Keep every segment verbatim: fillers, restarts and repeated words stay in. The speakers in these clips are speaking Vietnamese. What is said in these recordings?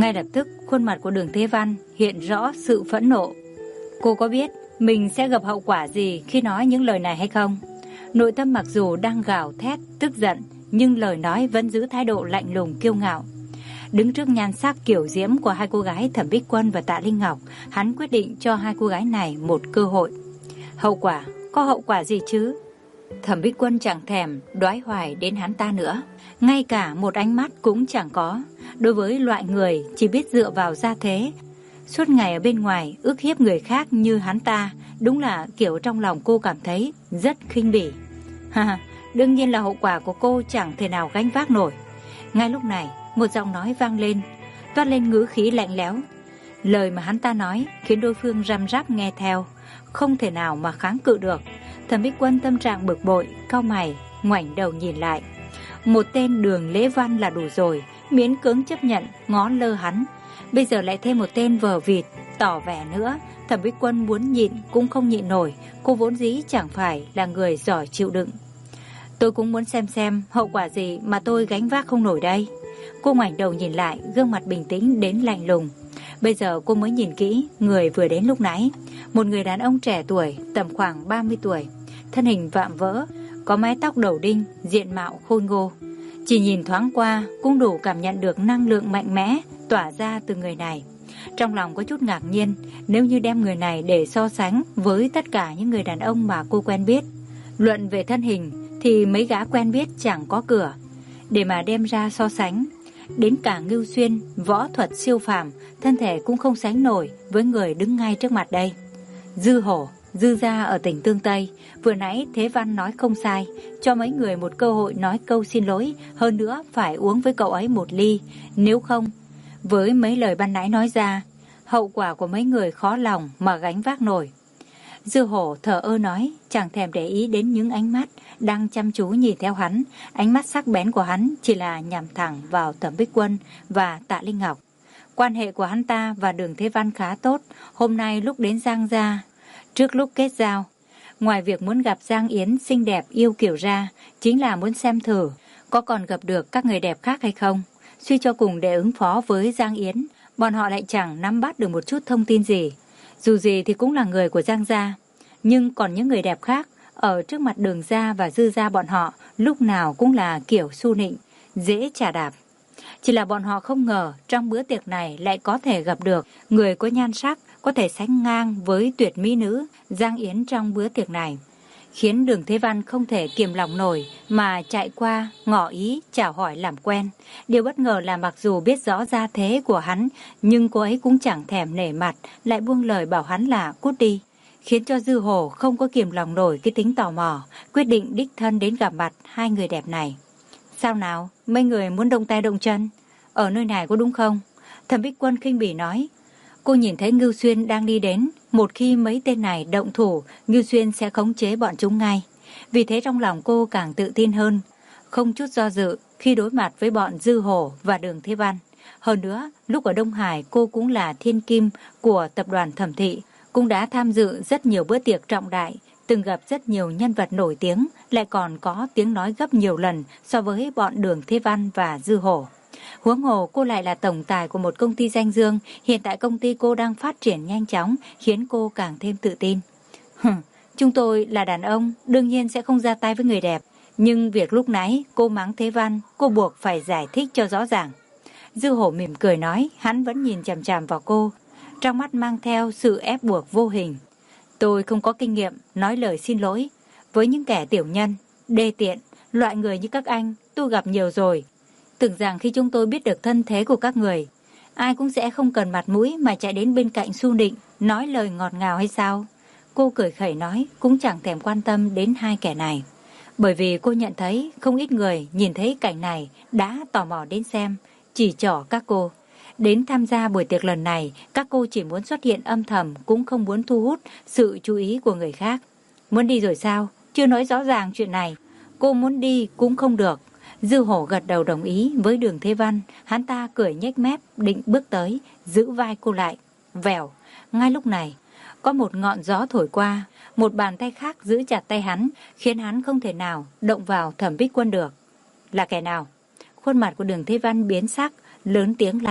Ngay lập tức khuôn mặt của Đường Thế Văn hiện rõ sự phẫn nộ. Cô có biết mình sẽ gặp hậu quả gì khi nói những lời này hay không? Nội tâm mặc dù đang gào thét, tức giận, nhưng lời nói vẫn giữ thái độ lạnh lùng kiêu ngạo. Đứng trước nhan sắc kiểu diễm của hai cô gái Thẩm Bích Quân và Tạ Linh Ngọc, hắn quyết định cho hai cô gái này một cơ hội. Hậu quả? Có hậu quả gì chứ? Thẩm Bích Quân chẳng thèm đoái hoài đến hắn ta nữa. Ngay cả một ánh mắt cũng chẳng có. Đối với loại người chỉ biết dựa vào gia thế, suốt ngày ở bên ngoài ức hiếp người khác như hắn ta, đúng là kiểu trong lòng cô cảm thấy rất khinh bỉ. Ha, đương nhiên là hậu quả của cô chẳng thể nào gánh vác nổi. Ngay lúc này, một giọng nói vang lên, toát lên ngữ khí lạnh lẽo. Lời mà hắn ta nói khiến đối phương răm rắp nghe theo, không thể nào mà kháng cự được. Thẩm Bích Quân tâm trạng bực bội, cau mày, ngoảnh đầu nhìn lại. Một tên Đường Lễ Văn là đủ rồi, miễn cưỡng chấp nhận, ngó lơ hắn. Bây giờ lại thêm một tên vờ vịt, tỏ vẻ nữa. Thẩm Bích Quân muốn nhịn cũng không nhịn nổi. Cô vốn dĩ chẳng phải là người giỏi chịu đựng. Tôi cũng muốn xem xem hậu quả gì mà tôi gánh vác không nổi đây. Cô ngoảnh đầu nhìn lại, gương mặt bình tĩnh đến lạnh lùng. Bây giờ cô mới nhìn kỹ người vừa đến lúc nãy. Một người đàn ông trẻ tuổi, tầm khoảng ba mươi tuổi, thân hình vạm vỡ, có mái tóc đầu đinh, diện mạo khôi ngô. Chỉ nhìn thoáng qua cũng đủ cảm nhận được năng lượng mạnh mẽ tỏa ra từ người này. Trong lòng có chút ngạc nhiên, nếu như đem người này để so sánh với tất cả những người đàn ông mà cô quen biết. Luận về thân hình thì mấy gã quen biết chẳng có cửa. Để mà đem ra so sánh, đến cả Ngưu Xuyên, võ thuật siêu phàm, thân thể cũng không sánh nổi với người đứng ngay trước mặt đây. Dư Hổ, Dư gia ở tỉnh Tương Tây, vừa nãy Thế Văn nói không sai, cho mấy người một cơ hội nói câu xin lỗi, hơn nữa phải uống với cậu ấy một ly, nếu không, với mấy lời ban nãy nói ra, hậu quả của mấy người khó lòng mà gánh vác nổi. Dư Hổ thờ ơ nói, chẳng thèm để ý đến những ánh mắt đang chăm chú nhìn theo hắn. Ánh mắt sắc bén của hắn chỉ là nhằm thẳng vào Thẩm Bích Quân và Tạ Linh Ngọc. Quan hệ của hắn ta và Đường Thế Văn khá tốt. Hôm nay lúc đến Giang gia, trước lúc kết giao, ngoài việc muốn gặp Giang Yến xinh đẹp yêu kiều ra, chính là muốn xem thử có còn gặp được các người đẹp khác hay không. Suy cho cùng, để ứng phó với Giang Yến, bọn họ lại chẳng nắm bắt được một chút thông tin gì. Dù gì thì cũng là người của Giang gia, nhưng còn những người đẹp khác ở trước mặt Đường gia và Dư gia bọn họ lúc nào cũng là kiểu su nịnh, dễ chà đạp. Chỉ là bọn họ không ngờ trong bữa tiệc này lại có thể gặp được người có nhan sắc có thể sánh ngang với tuyệt mỹ nữ Giang Yến trong bữa tiệc này, khiến Đường Thế Văn không thể kiềm lòng nổi mà chạy qua ngỏ ý chào hỏi làm quen. Điều bất ngờ là mặc dù biết rõ gia thế của hắn, nhưng cô ấy cũng chẳng thèm nể mặt, lại buông lời bảo hắn là cút đi, khiến cho Dư Hổ không có kiềm lòng nổi cái tính tò mò, quyết định đích thân đến gặp mặt hai người đẹp này. Sao nào, mấy người muốn động tay động chân ở nơi này có đúng không? Thẩm Bích Quân khinh bỉ nói. Cô nhìn thấy Ngưu Xuyên đang đi đến, một khi mấy tên này động thủ, Ngưu Xuyên sẽ khống chế bọn chúng ngay. Vì thế trong lòng cô càng tự tin hơn, không chút do dự khi đối mặt với bọn Dư Hổ và Đường Thế Văn. Hơn nữa, lúc ở Đông Hải cô cũng là thiên kim của tập đoàn Thẩm Thị, cũng đã tham dự rất nhiều bữa tiệc trọng đại, từng gặp rất nhiều nhân vật nổi tiếng, lại còn có tiếng nói gấp nhiều lần so với bọn Đường Thế Văn và Dư Hổ. Huống hồ cô lại là tổng tài của một công ty danh dương, hiện tại công ty cô đang phát triển nhanh chóng, khiến cô càng thêm tự tin. Hừm, chúng tôi là đàn ông, đương nhiên sẽ không ra tay với người đẹp, nhưng việc lúc nãy cô mắng Thế Văn, cô buộc phải giải thích cho rõ ràng. Dư Hổ mỉm cười nói, hắn vẫn nhìn chằm chằm vào cô, trong mắt mang theo sự ép buộc vô hình. Tôi không có kinh nghiệm nói lời xin lỗi với những kẻ tiểu nhân, đê tiện, loại người như các anh tôi gặp nhiều rồi. Tưởng rằng khi chúng tôi biết được thân thế của các người, ai cũng sẽ không cần mặt mũi mà chạy đến bên cạnh su nịnh, nói lời ngọt ngào hay sao? Cô cười khẩy nói, cũng chẳng thèm quan tâm đến hai kẻ này. Bởi vì cô nhận thấy không ít người nhìn thấy cảnh này đã tò mò đến xem, chỉ trỏ các cô. Đến tham gia buổi tiệc lần này, các cô chỉ muốn xuất hiện âm thầm, cũng không muốn thu hút sự chú ý của người khác. Muốn đi rồi sao? Chưa nói rõ ràng chuyện này. Cô muốn đi cũng không được. Dư Hổ gật đầu đồng ý với Đường Thế Văn. Hắn ta cười nhếch mép định bước tới, giữ vai cô lại. Vèo, ngay lúc này có một ngọn gió thổi qua, một bàn tay khác giữ chặt tay hắn, khiến hắn không thể nào động vào Thẩm Bích Quân được. Là kẻ nào? Khuôn mặt của Đường Thế Văn biến sắc, lớn tiếng la lên.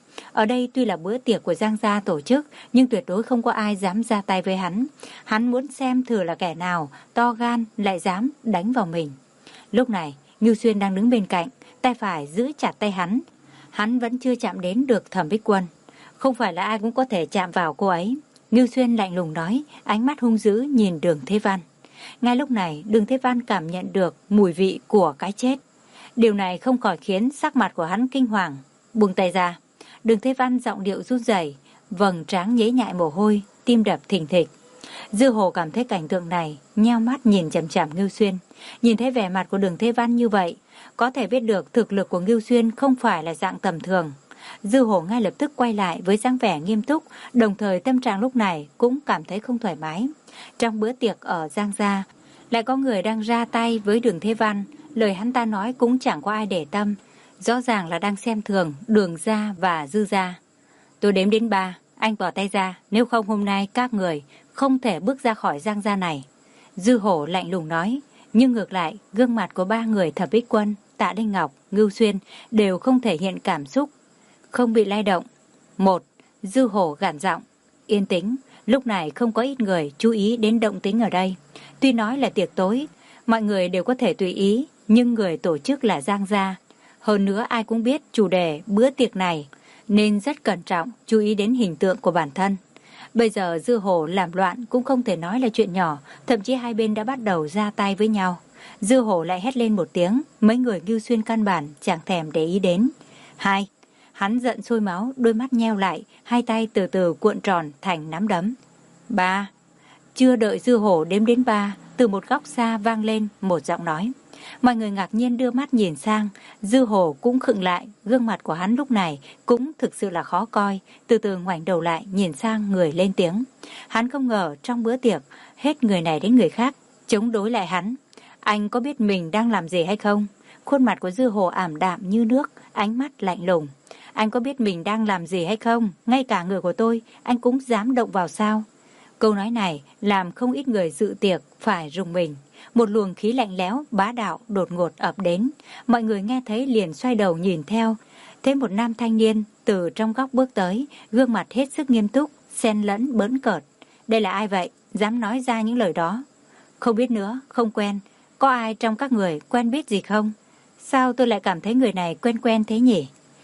Ở đây tuy là bữa tiệc của Giang gia tổ chức, nhưng tuyệt đối không có ai dám ra tay với hắn. Hắn muốn xem thử là kẻ nào to gan lại dám đánh vào mình. Lúc này, Ngưu Xuyên đang đứng bên cạnh, tay phải giữ chặt tay hắn. Hắn vẫn chưa chạm đến được Thẩm Bích Quân. Không phải là ai cũng có thể chạm vào cô ấy. Ngưu Xuyên lạnh lùng nói, ánh mắt hung dữ nhìn Đường Thế Văn. Ngay lúc này, Đường Thế Văn cảm nhận được mùi vị của cái chết. Điều này không khỏi khiến sắc mặt của hắn kinh hoàng. Buông tay ra. Đường Thế Văn giọng điệu run rẩy, vầng trán nhễ nhại mồ hôi, tim đập thình thịch. Dư Hồ cảm thấy cảnh tượng này, nheo mắt nhìn chằm chằm Ngưu Xuyên. Nhìn thấy vẻ mặt của Đường Thế Văn như vậy, có thể biết được thực lực của Ngưu Xuyên không phải là dạng tầm thường. Dư Hồ ngay lập tức quay lại với dáng vẻ nghiêm túc, đồng thời tâm trạng lúc này cũng cảm thấy không thoải mái. Trong bữa tiệc ở Giang gia, lại có người đang ra tay với Đường Thế Văn, lời hắn ta nói cũng chẳng có ai để tâm, rõ ràng là đang xem thường Đường gia và Dư gia. Tôi đếm đến ba, anh bỏ tay ra, nếu không hôm nay các người không thể bước ra khỏi Giang gia này. Dư Hổ lạnh lùng nói, nhưng ngược lại, gương mặt của ba người Thẩm Bích Quân, Tạ Linh Ngọc, Ngưu Xuyên đều không thể hiện cảm xúc, không bị lay động. Một, Dư Hổ gằn giọng, yên tĩnh, lúc này không có ít người chú ý đến động tĩnh ở đây. Tuy nói là tiệc tối, mọi người đều có thể tùy ý, nhưng người tổ chức là Giang gia. Hơn nữa ai cũng biết chủ đề bữa tiệc này, nên rất cẩn trọng, chú ý đến hình tượng của bản thân. Bây giờ Dư Hổ làm loạn cũng không thể nói là chuyện nhỏ, thậm chí hai bên đã bắt đầu ra tay với nhau. Dư Hổ lại hét lên một tiếng, mấy người Ngưu Xuyên căn bản chẳng thèm để ý đến. Hai, hắn giận sôi máu, đôi mắt nheo lại, hai tay từ từ cuộn tròn thành nắm đấm. Ba, chưa đợi Dư Hổ đếm đến ba, từ một góc xa vang lên một giọng nói. Mọi người ngạc nhiên đưa mắt nhìn sang, Dư Hổ cũng khựng lại, gương mặt của hắn lúc này cũng thực sự là khó coi, từ từ ngoảnh đầu lại nhìn sang người lên tiếng. Hắn không ngờ trong bữa tiệc, hết người này đến người khác, chống đối lại hắn. Anh có biết mình đang làm gì hay không? Khuôn mặt của Dư Hổ ảm đạm như nước, ánh mắt lạnh lùng. Anh có biết mình đang làm gì hay không? Ngay cả người của tôi, anh cũng dám động vào sao? Câu nói này làm không ít người dự tiệc phải rùng mình. Một luồng khí lạnh lẽo, bá đạo đột ngột ập đến. Mọi người nghe thấy liền xoay đầu nhìn theo. Thấy một nam thanh niên từ trong góc bước tới, gương mặt hết sức nghiêm túc, xen lẫn bỡn cợt. Đây là ai vậy? Dám nói ra những lời đó? Không biết nữa, không quen. Có ai trong các người quen biết gì không? Sao tôi lại cảm thấy người này quen quen thế nhỉ?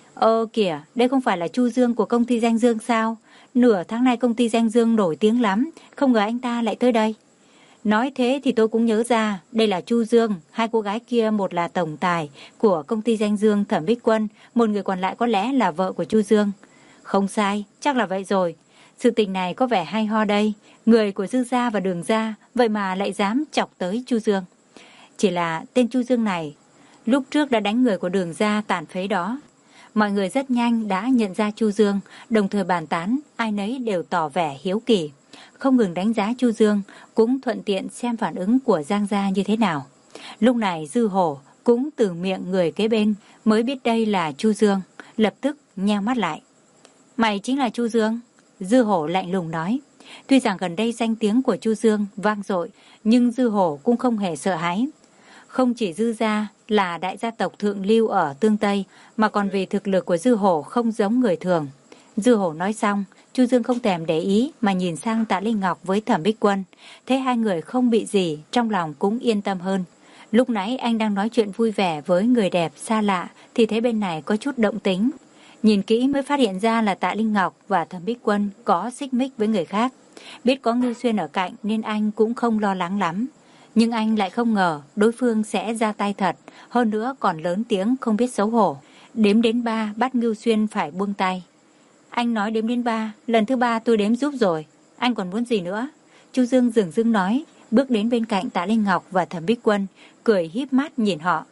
Ơ kìa, đây không phải là Chu Dương của công ty Danh Dương sao? Nửa tháng nay công ty Danh Dương nổi tiếng lắm, không ngờ anh ta lại tới đây. Nói thế thì tôi cũng nhớ ra, đây là Chu Dương, hai cô gái kia một là tổng tài của công ty Danh Dương Thẩm Bích Quân, một người còn lại có lẽ là vợ của Chu Dương. Không sai, chắc là vậy rồi. Sự tình này có vẻ hay ho đây, người của Dư gia và Đường gia, vậy mà lại dám chọc tới Chu Dương. Chỉ là tên Chu Dương này, lúc trước đã đánh người của Đường gia tàn phế đó. Mọi người rất nhanh đã nhận ra Chu Dương, đồng thời bàn tán, ai nấy đều tỏ vẻ hiếu kỳ. Không ngừng đánh giá Chu Dương, cũng thuận tiện xem phản ứng của Giang gia như thế nào. Lúc này Dư Hổ cũng từ miệng người kế bên mới biết đây là Chu Dương, lập tức nheo mắt lại. Mày chính là Chu Dương? Dư Hổ lạnh lùng nói. Tuy rằng gần đây danh tiếng của Chu Dương vang dội, nhưng Dư Hổ cũng không hề sợ hãi. Không chỉ Dư gia là đại gia tộc thượng lưu ở Tương Tây, mà còn vì thực lực của Dư Hổ không giống người thường. Dư Hổ nói xong, Chu Dương không thèm để ý mà nhìn sang Tạ Linh Ngọc với Thẩm Bích Quân. Thấy hai người không bị gì, trong lòng cũng yên tâm hơn. Lúc nãy anh đang nói chuyện vui vẻ với người đẹp xa lạ, thì thấy bên này có chút động tính. Nhìn kỹ mới phát hiện ra là Tạ Linh Ngọc và Thẩm Bích Quân có xích mích với người khác. Biết có Ngưu Xuyên ở cạnh nên anh cũng không lo lắng lắm. Nhưng anh lại không ngờ đối phương sẽ ra tay thật, hơn nữa còn lớn tiếng không biết xấu hổ. Đếm đến ba bắt Ngưu Xuyên phải buông tay. Anh nói đếm đến ba, lần thứ ba tôi đếm giúp rồi. Anh còn muốn gì nữa? Chu Dương dửng dưng nói, bước đến bên cạnh Tạ Linh Ngọc và Thẩm Bích Quân, cười híp mắt nhìn họ.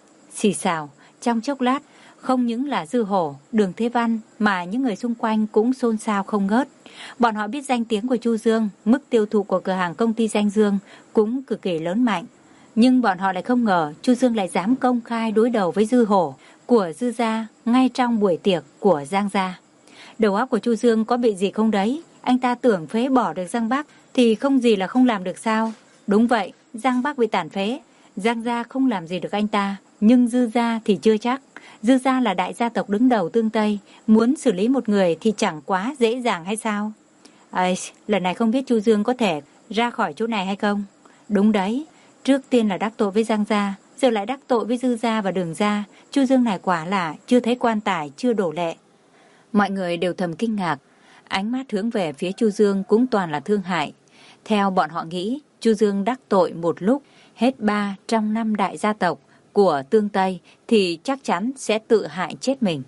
Xì xào, trong chốc lát, không những là Dư Hổ, Đường Thế Văn mà những người xung quanh cũng xôn xao không ngớt. Bọn họ biết danh tiếng của Chu Dương, mức tiêu thụ của cửa hàng công ty Danh Dương cũng cực kỳ lớn mạnh. Nhưng bọn họ lại không ngờ Chu Dương lại dám công khai đối đầu với Dư Hổ của Dư gia ngay trong buổi tiệc của Giang gia. Đầu óc của Chu Dương có bị gì không đấy? Anh ta tưởng phế bỏ được Giang Bắc thì không gì là không làm được sao? Đúng vậy, Giang Bắc bị tàn phế, Giang gia không làm gì được anh ta. nhưng Dư gia thì chưa chắc. Dư gia là đại gia tộc đứng đầu Tương Tây, muốn xử lý một người thì chẳng quá dễ dàng hay sao? Ây, lần này không biết Chu Dương có thể ra khỏi chỗ này hay không? Đúng đấy, trước tiên là đắc tội với Giang gia, giờ lại đắc tội với Dư gia và Đường gia. Chu Dương này quả là chưa thấy quan tài chưa đổ lệ. Mọi người đều thầm kinh ngạc, ánh mắt hướng về phía Chu Dương cũng toàn là thương hại. Theo bọn họ nghĩ, Chu Dương đắc tội một lúc hết ba trong năm đại gia tộc của Tương Tây thì chắc chắn sẽ tự hại chết mình.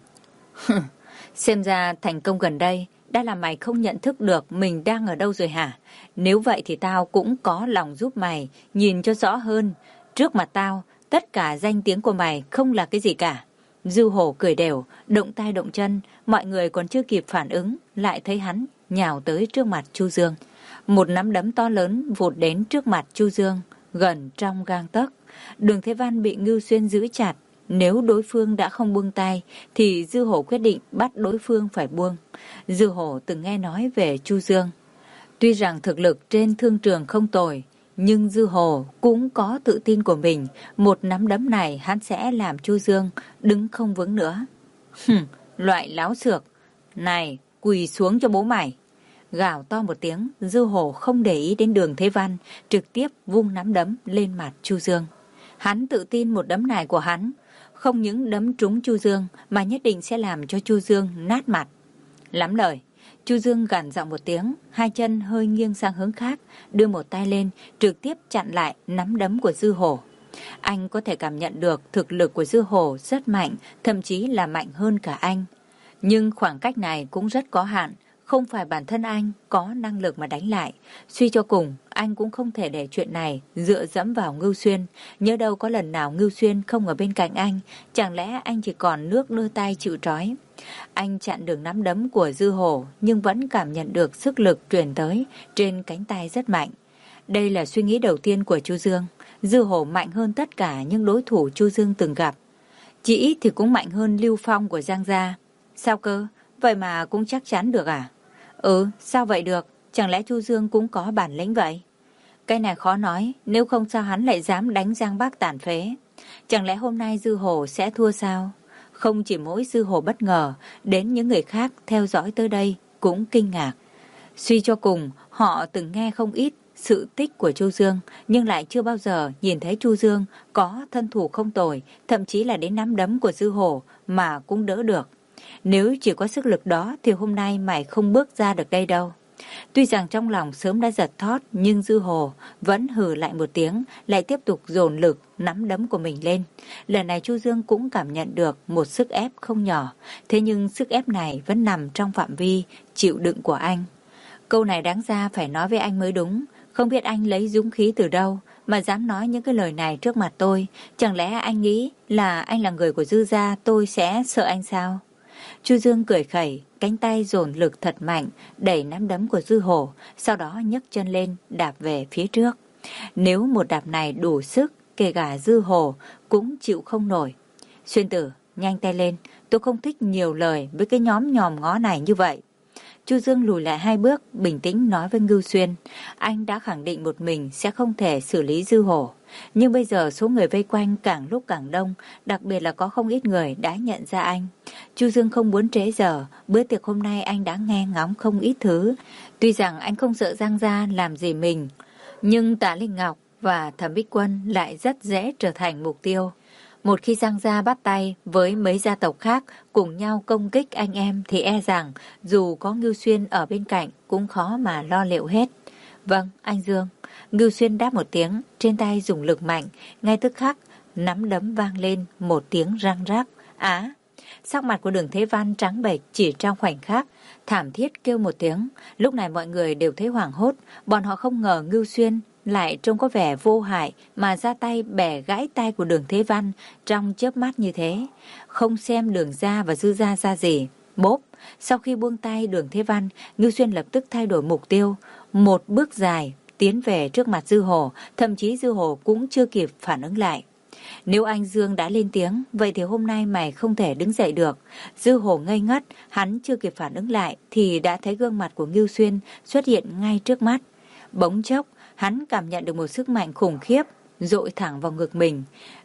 Xem ra thành công gần đây đã làm mày không nhận thức được mình đang ở đâu rồi hả? Nếu vậy thì tao cũng có lòng giúp mày nhìn cho rõ hơn. Trước mặt tao, tất cả danh tiếng của mày không là cái gì cả. Dư Hổ cười đều, động tay động chân, mọi người còn chưa kịp phản ứng, lại thấy hắn nhào tới trước mặt Chu Dương. Một nắm đấm to lớn vụt đến trước mặt Chu Dương, gần trong gang tấc. Đường Thế Văn bị Ngưu Xuyên giữ chặt. Nếu đối phương đã không buông tay thì Dư Hổ quyết định bắt đối phương phải buông. Dư Hổ từng nghe nói về Chu Dương. Tuy rằng thực lực trên thương trường không tồi, nhưng Dư Hổ cũng có tự tin của mình. Một nắm đấm này hắn sẽ làm Chu Dương đứng không vững nữa. Hừm, loại láo xược. Này, quỳ xuống cho bố mày. Gào to một tiếng, Dư Hổ không để ý đến Đường Thế Văn, trực tiếp vung nắm đấm lên mặt Chu Dương. Hắn tự tin một đấm này của hắn không những đấm trúng Chu Dương mà nhất định sẽ làm cho Chu Dương nát mặt. Lắm lời, Chu Dương gằn giọng một tiếng, hai chân hơi nghiêng sang hướng khác, đưa một tay lên, trực tiếp chặn lại nắm đấm của Dư Hổ. Anh có thể cảm nhận được thực lực của Dư Hổ rất mạnh, thậm chí là mạnh hơn cả anh. Nhưng khoảng cách này cũng rất có hạn, không phải bản thân anh có năng lực mà đánh lại. Suy cho cùng, anh cũng không thể để chuyện này dựa dẫm vào Ngưu Xuyên. Nhớ đâu có lần nào Ngưu Xuyên không ở bên cạnh anh, chẳng lẽ anh chỉ còn nước đưa tay chịu trói. Anh chặn được nắm đấm của Dư Hổ nhưng vẫn cảm nhận được sức lực truyền tới trên cánh tay rất mạnh. Đây là suy nghĩ đầu tiên của Chu Dương. Dư Hổ mạnh hơn tất cả những đối thủ Chu Dương từng gặp. Chỉ ít thì cũng mạnh hơn Lưu Phong của Giang gia. Sao cơ? Vậy mà cũng chắc chắn được à? Ừ, sao vậy được? Chẳng lẽ Chu Dương cũng có bản lĩnh vậy? Cái này khó nói, nếu không sao hắn lại dám đánh Giang Bác tàn phế. Chẳng lẽ hôm nay Dư Hổ sẽ thua sao? Không chỉ mỗi Dư Hổ bất ngờ, đến những người khác theo dõi tới đây cũng kinh ngạc. Suy cho cùng, họ từng nghe không ít sự tích của Chu Dương, nhưng lại chưa bao giờ nhìn thấy Chu Dương có thân thủ không tồi, thậm chí là đến nắm đấm của Dư Hổ mà cũng đỡ được. Nếu chỉ có sức lực đó thì hôm nay mày không bước ra được đây đâu. Tuy rằng trong lòng sớm đã giật thót, nhưng Dư Hổ vẫn hừ lại một tiếng, lại tiếp tục dồn lực nắm đấm của mình lên. Lần này Chu Dương cũng cảm nhận được một sức ép không nhỏ, thế nhưng sức ép này vẫn nằm trong phạm vi chịu đựng của anh. Câu này đáng ra phải nói với anh mới đúng, không biết anh lấy dũng khí từ đâu mà dám nói những cái lời này trước mặt tôi. Chẳng lẽ anh nghĩ là anh là người của Dư gia tôi sẽ sợ anh sao? Chu Dương cười khẩy, cánh tay dồn lực thật mạnh, đẩy nắm đấm của Dư Hổ, sau đó nhấc chân lên, đạp về phía trước. Nếu một đạp này đủ sức, kể cả Dư Hổ cũng chịu không nổi. Xuyên Tử, nhanh tay lên, tôi không thích nhiều lời với cái nhóm nhòm ngó này như vậy. Chu Dương lùi lại hai bước, bình tĩnh nói với Ngưu Xuyên. Anh đã khẳng định một mình sẽ không thể xử lý Dư Hổ. Nhưng bây giờ số người vây quanh càng lúc càng đông, đặc biệt là có không ít người đã nhận ra anh. Chu Dương không muốn trễ giờ, bữa tiệc hôm nay anh đã nghe ngóng không ít thứ. Tuy rằng anh không sợ Giang gia làm gì mình, nhưng Tạ Linh Ngọc và Thẩm Bích Quân lại rất dễ trở thành mục tiêu. Một khi Giang gia bắt tay với mấy gia tộc khác cùng nhau công kích anh em thì e rằng dù có Ngưu Xuyên ở bên cạnh cũng khó mà lo liệu hết. Vâng, anh Dương. Ngưu Xuyên đáp một tiếng, trên tay dùng lực mạnh, ngay tức khắc nắm đấm vang lên một tiếng răng rắc. Á! Sắc mặt của Đường Thế Văn trắng bệch chỉ trong khoảnh khắc, thảm thiết kêu một tiếng. Lúc này mọi người đều thấy hoảng hốt, bọn họ không ngờ Ngưu Xuyên lại trông có vẻ vô hại mà ra tay bẻ gãy tay của Đường Thế Văn trong chớp mắt như thế. Không xem Đường gia và Dư gia ra gì. Bốp! Sau khi buông tay Đường Thế Văn, Ngưu Xuyên lập tức thay đổi mục tiêu. Một bước dài tiến về trước mặt Dư Hổ, thậm chí Dư Hổ cũng chưa kịp phản ứng lại. Nếu anh Dương đã lên tiếng, vậy thì hôm nay mày không thể đứng dậy được. Dư Hổ ngây ngất, hắn chưa kịp phản ứng lại thì đã thấy gương mặt của Ngưu Xuyên xuất hiện ngay trước mắt. Bỗng chốc, hắn cảm nhận được một sức mạnh khủng khiếp dội thẳng vào ngực mình.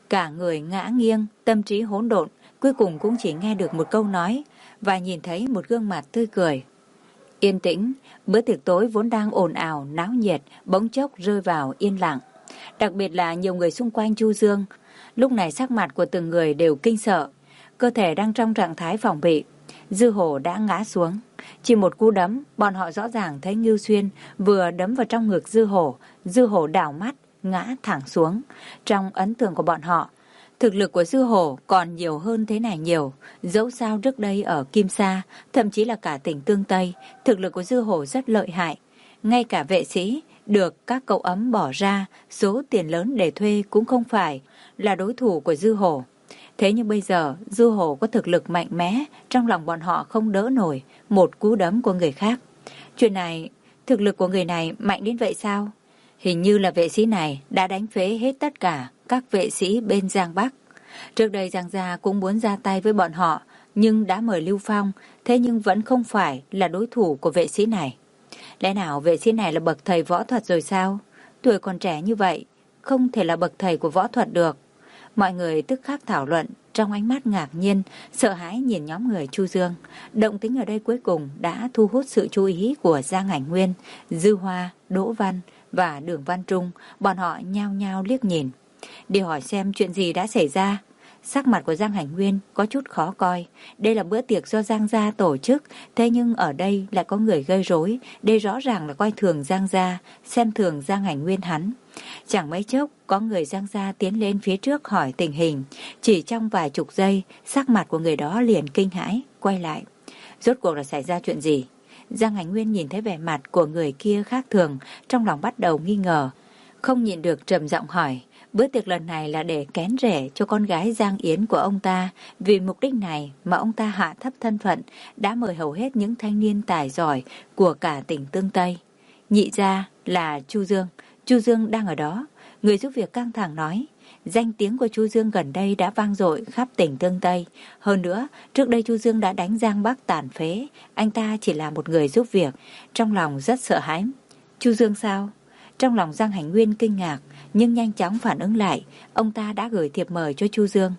Cả người ngã nghiêng, tâm trí hỗn độn, cuối cùng cũng chỉ nghe được một câu nói và nhìn thấy một gương mặt tươi cười. Yên tĩnh, bữa tiệc tối vốn đang ồn ào, náo nhiệt, bỗng chốc rơi vào yên lặng. Đặc biệt là nhiều người xung quanh Chu Dương, lúc này sắc mặt của từng người đều kinh sợ, cơ thể đang trong trạng thái phòng bị. Dư Hổ đã ngã xuống. Chỉ một cú đấm, bọn họ rõ ràng thấy Ngưu Xuyên vừa đấm vào trong ngực Dư Hổ. Dư Hổ đảo mắt, ngã thẳng xuống. Trong ấn tượng của bọn họ, thực lực của Dư Hổ còn nhiều hơn thế này nhiều. Dẫu sao trước đây ở Kim Sa, thậm chí là cả tỉnh Tương Tây, thực lực của Dư Hổ rất lợi hại. Ngay cả vệ sĩ được các cậu ấm bỏ ra số tiền lớn để thuê cũng không phải là đối thủ của Dư Hổ. Thế nhưng bây giờ Dư Hổ có thực lực mạnh mẽ, trong lòng bọn họ không đỡ nổi một cú đấm của người khác. Chuyện này, thực lực của người này mạnh đến vậy sao? Hình như là vệ sĩ này đã đánh phế hết tất cả các vệ sĩ bên Giang Bắc. Trước đây Giang Gia cũng muốn ra tay với bọn họ, nhưng đã mời Lưu Phong, thế nhưng vẫn không phải là đối thủ của vệ sĩ này. Lẽ nào vệ sĩ này là bậc thầy võ thuật rồi sao? Tuổi còn trẻ như vậy, không thể là bậc thầy của võ thuật được. Mọi người tức khắc thảo luận, trong ánh mắt ngạc nhiên, sợ hãi nhìn nhóm người Chu Dương. Động tĩnh ở đây cuối cùng đã thu hút sự chú ý của Giang Ảnh Nguyên, Dư Hoa, Đỗ Văn và Đường Văn Trung. Bọn họ nhao nhao liếc nhìn, đi hỏi xem chuyện gì đã xảy ra. Sắc mặt của Giang Hành Nguyên có chút khó coi. Đây là bữa tiệc do Giang Gia tổ chức, thế nhưng ở đây lại có người gây rối. Đây rõ ràng là coi thường Giang Gia, xem thường Giang Hành Nguyên hắn. Chẳng mấy chốc, có người Giang Gia tiến lên phía trước hỏi tình hình. Chỉ trong vài chục giây, sắc mặt của người đó liền kinh hãi, quay lại. Rốt cuộc là xảy ra chuyện gì? Giang Hành Nguyên nhìn thấy vẻ mặt của người kia khác thường, trong lòng bắt đầu nghi ngờ. Không nhịn được trầm giọng hỏi. Bữa tiệc lần này là để kén rể cho con gái Giang Yến của ông ta. Vì mục đích này mà ông ta hạ thấp thân phận, đã mời hầu hết những thanh niên tài giỏi của cả tỉnh Tương Tây. Nhị gia là Chu Dương. Chu Dương đang ở đó. Người giúp việc căng thẳng nói. Danh tiếng của Chu Dương gần đây đã vang dội khắp tỉnh Tương Tây. Hơn nữa, trước đây Chu Dương đã đánh Giang Bắc tàn phế. Anh ta chỉ là một người giúp việc. Trong lòng rất sợ hãi. Chu Dương sao? Trong lòng Giang Hành Nguyên kinh ngạc, nhưng nhanh chóng phản ứng lại. Ông ta đã gửi thiệp mời cho Chu Dương.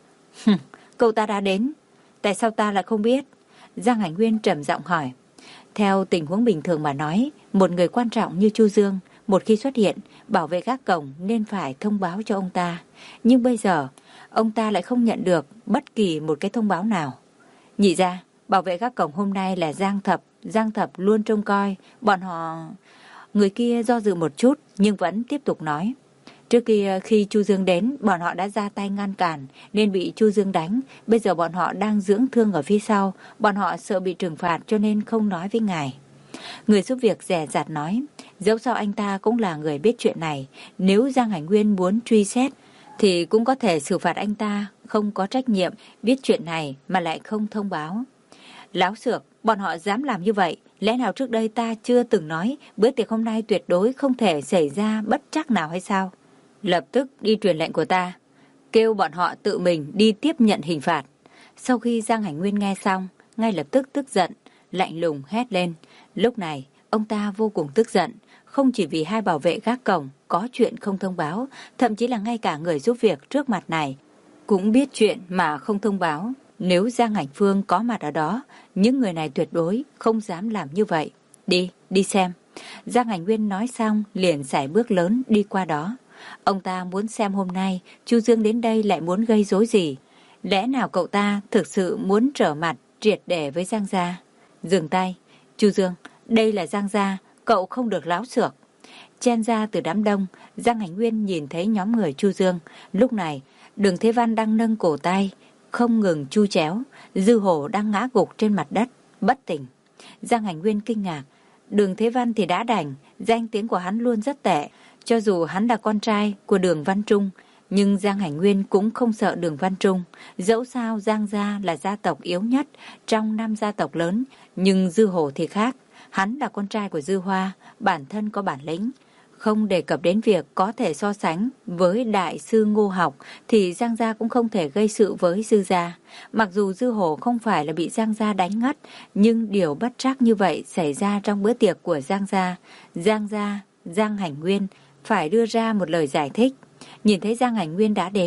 Cậu ta đã đến. Tại sao ta lại không biết? Giang Hành Nguyên trầm giọng hỏi. Theo tình huống bình thường mà nói, một người quan trọng như Chu Dương, một khi xuất hiện, bảo vệ gác cổng nên phải thông báo cho ông ta. Nhưng bây giờ, ông ta lại không nhận được bất kỳ một cái thông báo nào. Nhị ra, bảo vệ gác cổng hôm nay là Giang Thập. Giang Thập luôn trông coi. Bọn họ... Người kia do dự một chút, nhưng vẫn tiếp tục nói. Trước kia khi Chu Dương đến, bọn họ đã ra tay ngăn cản, nên bị Chu Dương đánh. Bây giờ bọn họ đang dưỡng thương ở phía sau. Bọn họ sợ bị trừng phạt cho nên không nói với ngài. Người giúp việc dè dặt nói. Dẫu sao anh ta cũng là người biết chuyện này. Nếu Giang Hành Nguyên muốn truy xét, thì cũng có thể xử phạt anh ta không có trách nhiệm biết chuyện này mà lại không thông báo. Láo xược, bọn họ dám làm như vậy. Lẽ nào trước đây ta chưa từng nói bữa tiệc hôm nay tuyệt đối không thể xảy ra bất trắc nào hay sao? Lập tức đi truyền lệnh của ta, kêu bọn họ tự mình đi tiếp nhận hình phạt. Sau khi Giang Hành Nguyên nghe xong, ngay lập tức tức giận, lạnh lùng hét lên. Lúc này, ông ta vô cùng tức giận, không chỉ vì hai bảo vệ gác cổng có chuyện không thông báo, thậm chí là ngay cả người giúp việc trước mặt này cũng biết chuyện mà không thông báo. Nếu Giang Hành Phương có mặt ở đó, những người này tuyệt đối không dám làm như vậy. Đi, đi xem. Giang Hành Nguyên nói xong liền sải bước lớn đi qua đó. Ông ta muốn xem hôm nay Chu Dương đến đây lại muốn gây rối gì. Lẽ nào cậu ta thực sự muốn trở mặt triệt để với Giang Gia? Dừng tay. Chu Dương, đây là Giang Gia, cậu không được láo xược. Chen ra từ đám đông, Giang Hành Nguyên nhìn thấy nhóm người Chu Dương. Lúc này, Đường Thế Văn đang nâng cổ tay, không ngừng chu chéo. Dư Hổ đang ngã gục trên mặt đất, bất tỉnh. Giang Hành Nguyên kinh ngạc. Đường Thế Văn thì đã đành, danh tiếng của hắn luôn rất tệ. Cho dù hắn là con trai của Đường Văn Trung, nhưng Giang Hành Nguyên cũng không sợ Đường Văn Trung. Dẫu sao Giang Gia là gia tộc yếu nhất trong năm gia tộc lớn, nhưng Dư Hổ thì khác. Hắn là con trai của Dư Hoa, bản thân có bản lĩnh. Không đề cập đến việc có thể so sánh với đại sư Ngô Học, thì Giang Gia cũng không thể gây sự với Dư Gia. Mặc dù Dư Hổ không phải là bị Giang Gia đánh ngất, nhưng điều bất trắc như vậy xảy ra trong bữa tiệc của Giang Gia. Giang Gia, Giang Hành Nguyên phải đưa ra một lời giải thích. Nhìn thấy Giang Hành Nguyên đã đến,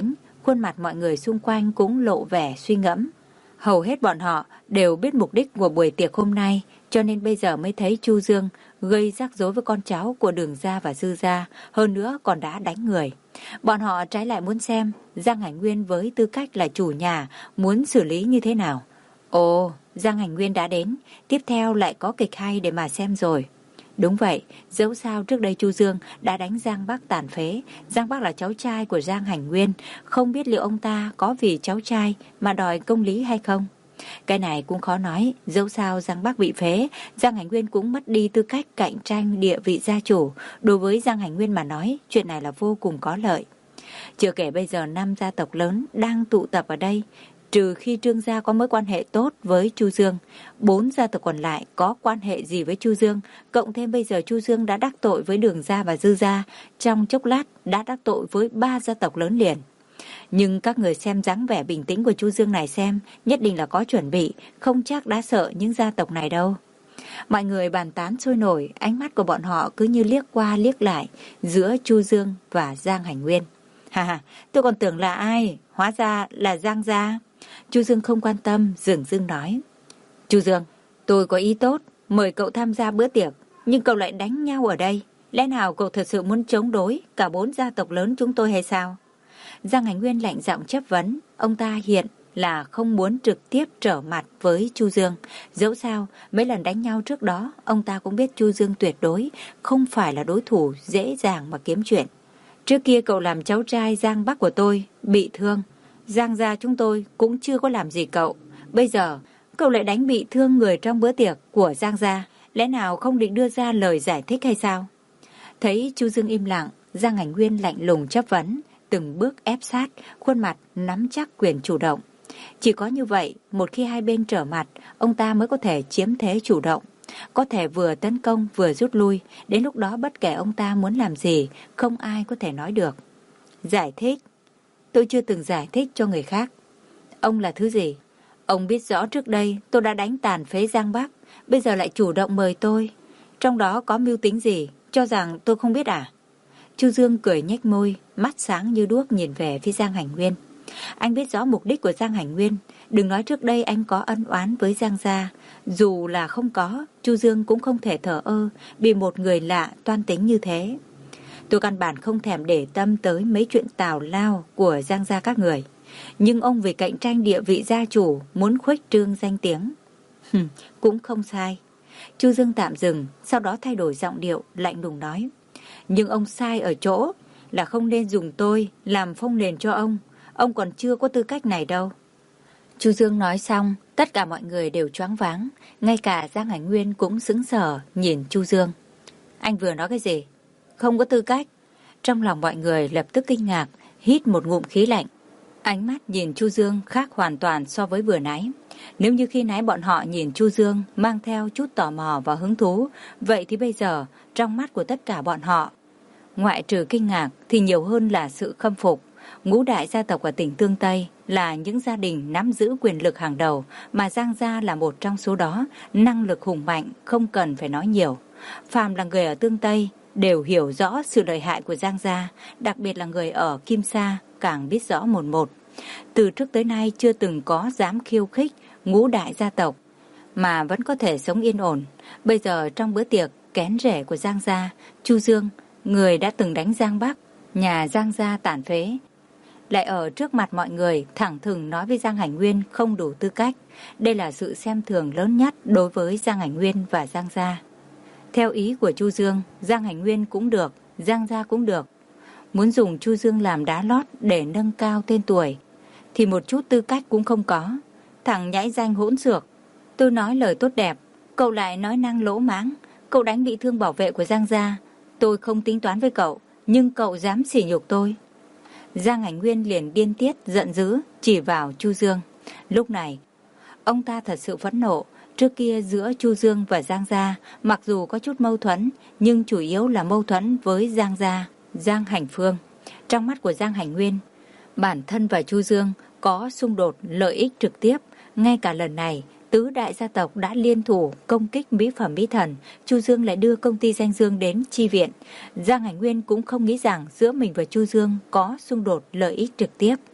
Khuôn mặt mọi người xung quanh cũng lộ vẻ suy ngẫm. Hầu hết bọn họ đều biết mục đích của buổi tiệc hôm nay, cho nên bây giờ mới thấy Chu Dương gây rắc rối với con cháu của Đường gia và Dư gia, hơn nữa còn đã đánh người. Bọn họ trái lại muốn xem Giang Hành Nguyên với tư cách là chủ nhà muốn xử lý như thế nào. Ồ, Giang Hành Nguyên đã đến, tiếp theo lại có kịch hay để mà xem rồi. Đúng vậy, dẫu sao trước đây Chu Dương đã đánh Giang Bắc tàn phế. Giang Bắc là cháu trai của Giang Hành Nguyên, không biết liệu ông ta có vì cháu trai mà đòi công lý hay không. Cái này cũng khó nói, dẫu sao Giang Bắc bị phế, Giang Hành Nguyên cũng mất đi tư cách cạnh tranh địa vị gia chủ. Đối với Giang Hành Nguyên mà nói, chuyện này là vô cùng có lợi. Chưa kể bây giờ năm gia tộc lớn đang tụ tập ở đây, trừ khi Trương gia có mối quan hệ tốt với Chu Dương, bốn gia tộc còn lại có quan hệ gì với Chu Dương, cộng thêm bây giờ Chu Dương đã đắc tội với Đường gia và Dư gia, trong chốc lát đã đắc tội với ba gia tộc lớn liền. Nhưng các người xem dáng vẻ bình tĩnh của Chu Dương này xem, nhất định là có chuẩn bị, không chắc đã sợ những gia tộc này đâu. Mọi người bàn tán sôi nổi, ánh mắt của bọn họ cứ như liếc qua liếc lại giữa Chu Dương và Giang Hành Nguyên. Ha ha, tôi còn tưởng là ai, hóa ra là Giang gia. Chu Dương không quan tâm, dửng dưng nói. Chu Dương, tôi có ý tốt, mời cậu tham gia bữa tiệc, nhưng cậu lại đánh nhau ở đây. Lẽ nào cậu thật sự muốn chống đối cả bốn gia tộc lớn chúng tôi hay sao? Giang Hành Nguyên lạnh giọng chất vấn, ông ta hiện là không muốn trực tiếp trở mặt với Chu Dương. Dẫu sao, mấy lần đánh nhau trước đó, ông ta cũng biết Chu Dương tuyệt đối không phải là đối thủ dễ dàng mà kiếm chuyện. Trước kia cậu làm cháu trai Giang Bắc của tôi bị thương, Giang gia chúng tôi cũng chưa có làm gì cậu. Bây giờ, cậu lại đánh bị thương người trong bữa tiệc của Giang gia. Lẽ nào không định đưa ra lời giải thích hay sao? Thấy Chu Dương im lặng, Giang Hành Nguyên lạnh lùng chất vấn, từng bước ép sát, khuôn mặt nắm chắc quyền chủ động. Chỉ có như vậy, một khi hai bên trở mặt, ông ta mới có thể chiếm thế chủ động. Có thể vừa tấn công vừa rút lui, đến lúc đó bất kể ông ta muốn làm gì, không ai có thể nói được. Giải thích? Tôi chưa từng giải thích cho người khác. Ông là thứ gì? Ông biết rõ trước đây tôi đã đánh tàn phế Giang Bắc, bây giờ lại chủ động mời tôi. Trong đó có mưu tính gì? Cho rằng tôi không biết à? Chu Dương cười nhếch môi, mắt sáng như đuốc nhìn về phía Giang Hành Nguyên. Anh biết rõ mục đích của Giang Hành Nguyên. Đừng nói trước đây anh có ân oán với Giang gia. Dù là không có, Chu Dương cũng không thể thờ ơ bị một người lạ toan tính như thế. Tôi căn bản không thèm để tâm tới mấy chuyện tào lao của Giang gia các người. Nhưng ông vì cạnh tranh địa vị gia chủ muốn khuếch trương danh tiếng. Hừm, cũng không sai. Chu Dương tạm dừng, sau đó thay đổi giọng điệu, lạnh lùng nói. Nhưng ông sai ở chỗ là không nên dùng tôi làm phông nền cho ông. Ông còn chưa có tư cách này đâu. Chu Dương nói xong, tất cả mọi người đều choáng váng. Ngay cả Giang Hành Nguyên cũng sững sờ nhìn Chu Dương. Anh vừa nói cái gì? Không có tư cách. Trong lòng mọi người lập tức kinh ngạc, hít một ngụm khí lạnh. Ánh mắt nhìn Chu Dương khác hoàn toàn so với vừa nãy. Nếu như khi nãy bọn họ nhìn Chu Dương mang theo chút tò mò và hứng thú, vậy thì bây giờ, trong mắt của tất cả bọn họ, ngoại trừ kinh ngạc thì nhiều hơn là sự khâm phục. Ngũ đại gia tộc ở tỉnh Tương Tây là những gia đình nắm giữ quyền lực hàng đầu, mà Giang gia là một trong số đó, năng lực hùng mạnh, không cần phải nói nhiều. Phàm là người ở Tương Tây đều hiểu rõ sự lợi hại của Giang gia, đặc biệt là người ở Kim Sa càng biết rõ một một. Từ trước tới nay chưa từng có dám khiêu khích ngũ đại gia tộc, mà vẫn có thể sống yên ổn. Bây giờ trong bữa tiệc kén rể của Giang gia, Chu Dương, người đã từng đánh Giang Bắc, nhà Giang gia tàn phế, lại ở trước mặt mọi người thẳng thừng nói với Giang Hành Nguyên không đủ tư cách. Đây là sự xem thường lớn nhất đối với Giang Hành Nguyên và Giang gia. Theo ý của Chu Dương, Giang Hành Nguyên cũng được, Giang gia cũng được. Muốn dùng Chu Dương làm đá lót để nâng cao tên tuổi thì một chút tư cách cũng không có. Thằng nhãi danh hỗn xược. Tôi nói lời tốt đẹp, cậu lại nói năng lỗ mãng. Cậu đánh bị thương bảo vệ của Giang gia, tôi không tính toán với cậu, nhưng cậu dám sỉ nhục tôi. Giang Hành Nguyên liền điên tiết giận dữ chỉ vào Chu Dương. Lúc này ông ta thật sự phẫn nộ. Trước kia giữa Chu Dương và Giang gia mặc dù có chút mâu thuẫn, nhưng chủ yếu là mâu thuẫn với Giang gia, Giang Hành Phương. Trong mắt của Giang Hành Nguyên, bản thân và Chu Dương có xung đột lợi ích trực tiếp. Ngay cả lần này, tứ đại gia tộc đã liên thủ công kích mỹ phẩm mỹ thần, Chu Dương lại đưa công ty Danh Dương đến chi viện. Giang Hành Nguyên cũng không nghĩ rằng giữa mình và Chu Dương có xung đột lợi ích trực tiếp.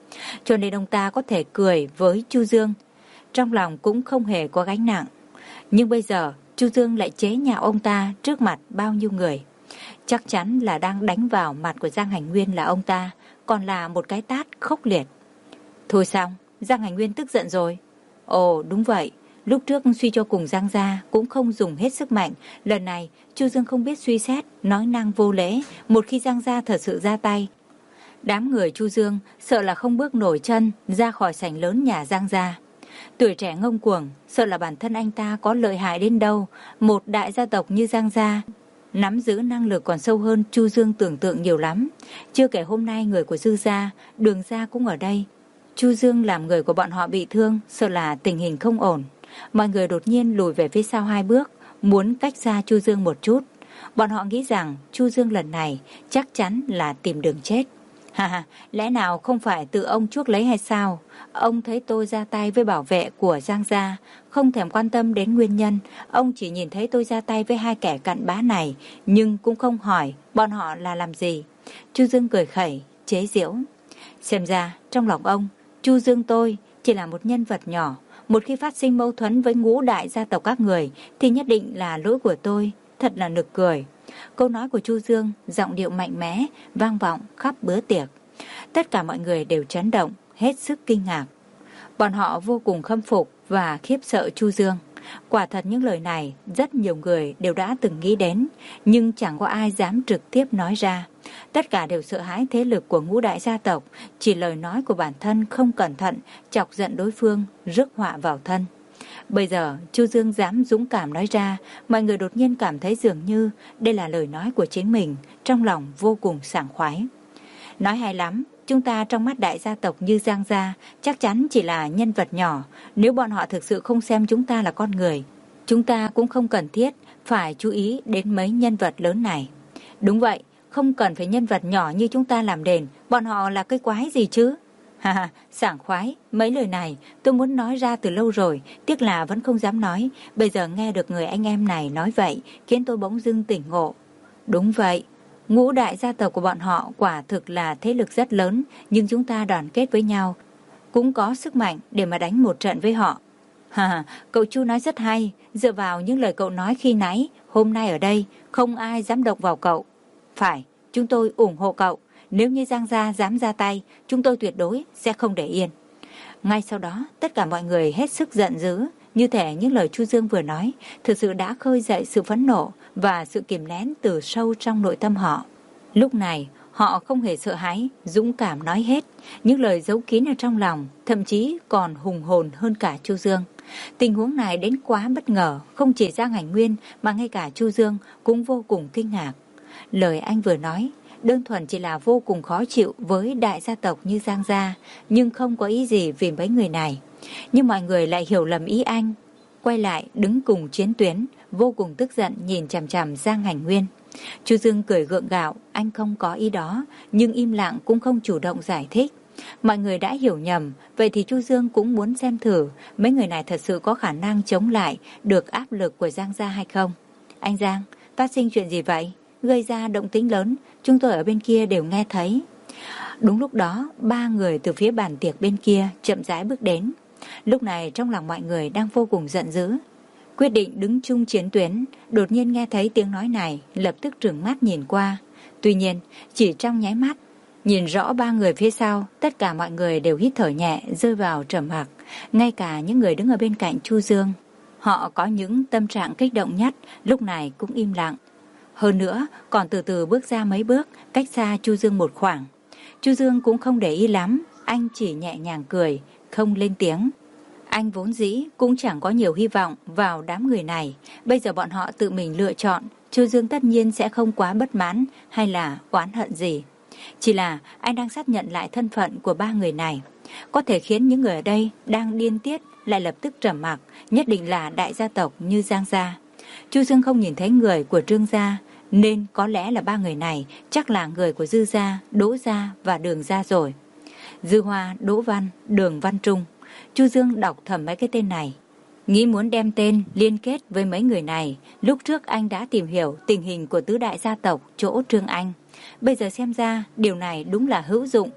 cho nên ông ta có thể cười với Chu Dương, trong lòng cũng không hề có gánh nặng. Nhưng bây giờ Chu Dương lại chế nhạo ông ta trước mặt bao nhiêu người. Chắc chắn là đang đánh vào mặt của Giang Hành Nguyên là ông ta, còn là một cái tát khốc liệt. Thôi xong, Giang Hành Nguyên tức giận rồi. Ồ đúng vậy, lúc trước suy cho cùng Giang gia cũng không dùng hết sức mạnh. Lần này Chu Dương không biết suy xét, nói năng vô lễ. Một khi Giang gia thật sự ra tay, đám người Chu Dương sợ là không bước nổi chân ra khỏi sảnh lớn nhà Giang gia. Tuổi trẻ ngông cuồng, sợ là bản thân anh ta có lợi hại đến đâu. Một đại gia tộc như Giang gia nắm giữ năng lực còn sâu hơn Chu Dương tưởng tượng nhiều lắm. Chưa kể hôm nay người của Dư gia, Đường gia cũng ở đây. Chu Dương làm người của bọn họ bị thương, sợ là tình hình không ổn. Mọi người đột nhiên lùi về phía sau hai bước, muốn cách xa Chu Dương một chút. Bọn họ nghĩ rằng Chu Dương lần này chắc chắn là tìm đường chết. Ha ha, lẽ nào không phải tự ông chuốc lấy hay sao? Ông thấy tôi ra tay với bảo vệ của Giang gia, không thèm quan tâm đến nguyên nhân. Ông chỉ nhìn thấy tôi ra tay với hai kẻ cặn bã này, nhưng cũng không hỏi bọn họ là làm gì. Chu Dương cười khẩy, chế giễu. Xem ra trong lòng ông, Chu Dương tôi chỉ là một nhân vật nhỏ. Một khi phát sinh mâu thuẫn với ngũ đại gia tộc các người thì nhất định là lỗi của tôi. Thật là nực cười. Câu nói của Chu Dương giọng điệu mạnh mẽ vang vọng khắp bữa tiệc. Tất cả mọi người đều chấn động, hết sức kinh ngạc. Bọn họ vô cùng khâm phục và khiếp sợ Chu Dương. Quả thật những lời này rất nhiều người đều đã từng nghĩ đến, nhưng chẳng có ai dám trực tiếp nói ra. Tất cả đều sợ hãi thế lực của ngũ đại gia tộc, chỉ lời nói của bản thân không cẩn thận chọc giận đối phương, rước họa vào thân. Bây giờ Chu Dương dám dũng cảm nói ra, mọi người đột nhiên cảm thấy dường như đây là lời nói của chính mình, trong lòng vô cùng sảng khoái. Nói hay lắm, chúng ta trong mắt đại gia tộc như Giang gia chắc chắn chỉ là nhân vật nhỏ. Nếu bọn họ thực sự không xem chúng ta là con người, chúng ta cũng không cần thiết phải chú ý đến mấy nhân vật lớn này. Đúng vậy, không cần phải nhân vật nhỏ như chúng ta làm đền, bọn họ là cái quái gì chứ? Ha ha, sảng khoái, mấy lời này tôi muốn nói ra từ lâu rồi, tiếc là vẫn không dám nói. Bây giờ nghe được người anh em này nói vậy, khiến tôi bỗng dưng tỉnh ngộ. Đúng vậy, ngũ đại gia tộc của bọn họ quả thực là thế lực rất lớn, nhưng chúng ta đoàn kết với nhau, cũng có sức mạnh để mà đánh một trận với họ. Ha ha, cậu Chu nói rất hay, dựa vào những lời cậu nói khi nãy, hôm nay ở đây không ai dám độc vào cậu. Phải, chúng tôi ủng hộ cậu. Nếu như Giang gia dám ra tay, chúng tôi tuyệt đối sẽ không để yên. Ngay sau đó, tất cả mọi người hết sức giận dữ. Như thể những lời Chu Dương vừa nói thực sự đã khơi dậy sự phẫn nộ và sự kìm nén từ sâu trong nội tâm họ. Lúc này, họ không hề sợ hãi, dũng cảm nói hết những lời giấu kín ở trong lòng, thậm chí còn hùng hồn hơn cả Chu Dương. Tình huống này đến quá bất ngờ, không chỉ Giang Hành Nguyên mà ngay cả Chu Dương cũng vô cùng kinh ngạc. Lời anh vừa nói đơn thuần chỉ là vô cùng khó chịu với đại gia tộc như Giang gia, nhưng không có ý gì vì mấy người này. Nhưng mọi người lại hiểu lầm ý anh, quay lại đứng cùng chiến tuyến, vô cùng tức giận nhìn chằm chằm Giang Hành Nguyên. Chu Dương cười gượng gạo, anh không có ý đó, nhưng im lặng cũng không chủ động giải thích. Mọi người đã hiểu nhầm, vậy thì Chu Dương cũng muốn xem thử mấy người này thật sự có khả năng chống lại được áp lực của Giang gia hay không. Anh Giang, phát sinh chuyện gì vậy? Gây ra động tĩnh lớn, chúng tôi ở bên kia đều nghe thấy. Đúng lúc đó, ba người từ phía bàn tiệc bên kia chậm rãi bước đến. Lúc này trong lòng mọi người đang vô cùng giận dữ, quyết định đứng chung chiến tuyến. Đột nhiên nghe thấy tiếng nói này, lập tức trừng mắt nhìn qua. Tuy nhiên, chỉ trong nháy mắt, nhìn rõ ba người phía sau, tất cả mọi người đều hít thở nhẹ, rơi vào trầm mặc. Ngay cả những người đứng ở bên cạnh Chu Dương, họ có những tâm trạng kích động nhất, lúc này cũng im lặng. Hơn nữa, còn từ từ bước ra mấy bước, cách xa Chu Dương một khoảng. Chu Dương cũng không để ý lắm, anh chỉ nhẹ nhàng cười, không lên tiếng. Anh vốn dĩ cũng chẳng có nhiều hy vọng vào đám người này. Bây giờ bọn họ tự mình lựa chọn, Chu Dương tất nhiên sẽ không quá bất mãn hay là oán hận gì. Chỉ là anh đang xác nhận lại thân phận của ba người này, có thể khiến những người ở đây đang điên tiết lại lập tức trầm mặc, nhất định là đại gia tộc như Giang gia. Chu Dương không nhìn thấy người của Trương gia, nên có lẽ là ba người này chắc là người của Dư gia, Đỗ gia và Đường gia rồi. Dư Hoa, Đỗ Văn, Đường Văn Trung. Chu Dương đọc thầm mấy cái tên này, nghĩ muốn đem tên liên kết với mấy người này. Lúc trước anh đã tìm hiểu tình hình của tứ đại gia tộc chỗ Trương Anh, bây giờ xem ra điều này đúng là hữu dụng.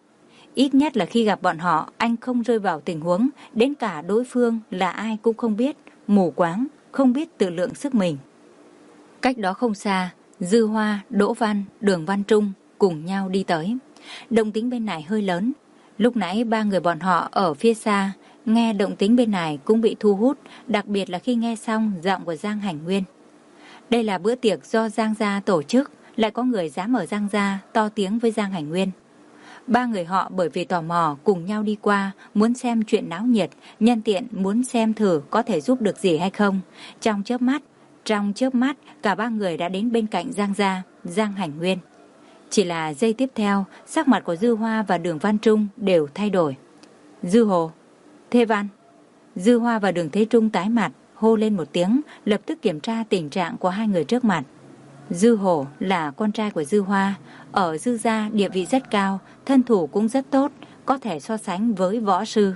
Ít nhất là khi gặp bọn họ, anh không rơi vào tình huống đến cả đối phương là ai cũng không biết, mù quáng, không biết tự lượng sức mình. Cách đó không xa, Dư Hoa, Đỗ Văn, Đường Văn Trung cùng nhau đi tới. Động tĩnh bên này hơi lớn. Lúc nãy ba người bọn họ ở phía xa, nghe động tĩnh bên này cũng bị thu hút, đặc biệt là khi nghe xong giọng của Giang Hành Nguyên. Đây là bữa tiệc do Giang gia tổ chức, lại có người dám ở Giang gia to tiếng với Giang Hành Nguyên. Ba người họ bởi vì tò mò cùng nhau đi qua, muốn xem chuyện náo nhiệt, nhân tiện muốn xem thử có thể giúp được gì hay không. Trong chớp mắt, trong chớp mắt, cả ba người đã đến bên cạnh Giang gia, Giang Hành Nguyên. Chỉ là giây tiếp theo, sắc mặt của Dư Hoa và Đường Văn Trung đều thay đổi. Dư Hồ, Thế Văn. Dư Hoa và Đường Thế Trung tái mặt, hô lên một tiếng, lập tức kiểm tra tình trạng của hai người trước mặt. Dư Hổ là con trai của Dư Hoa, ở Dư gia địa vị rất cao, thân thủ cũng rất tốt, có thể so sánh với võ sư.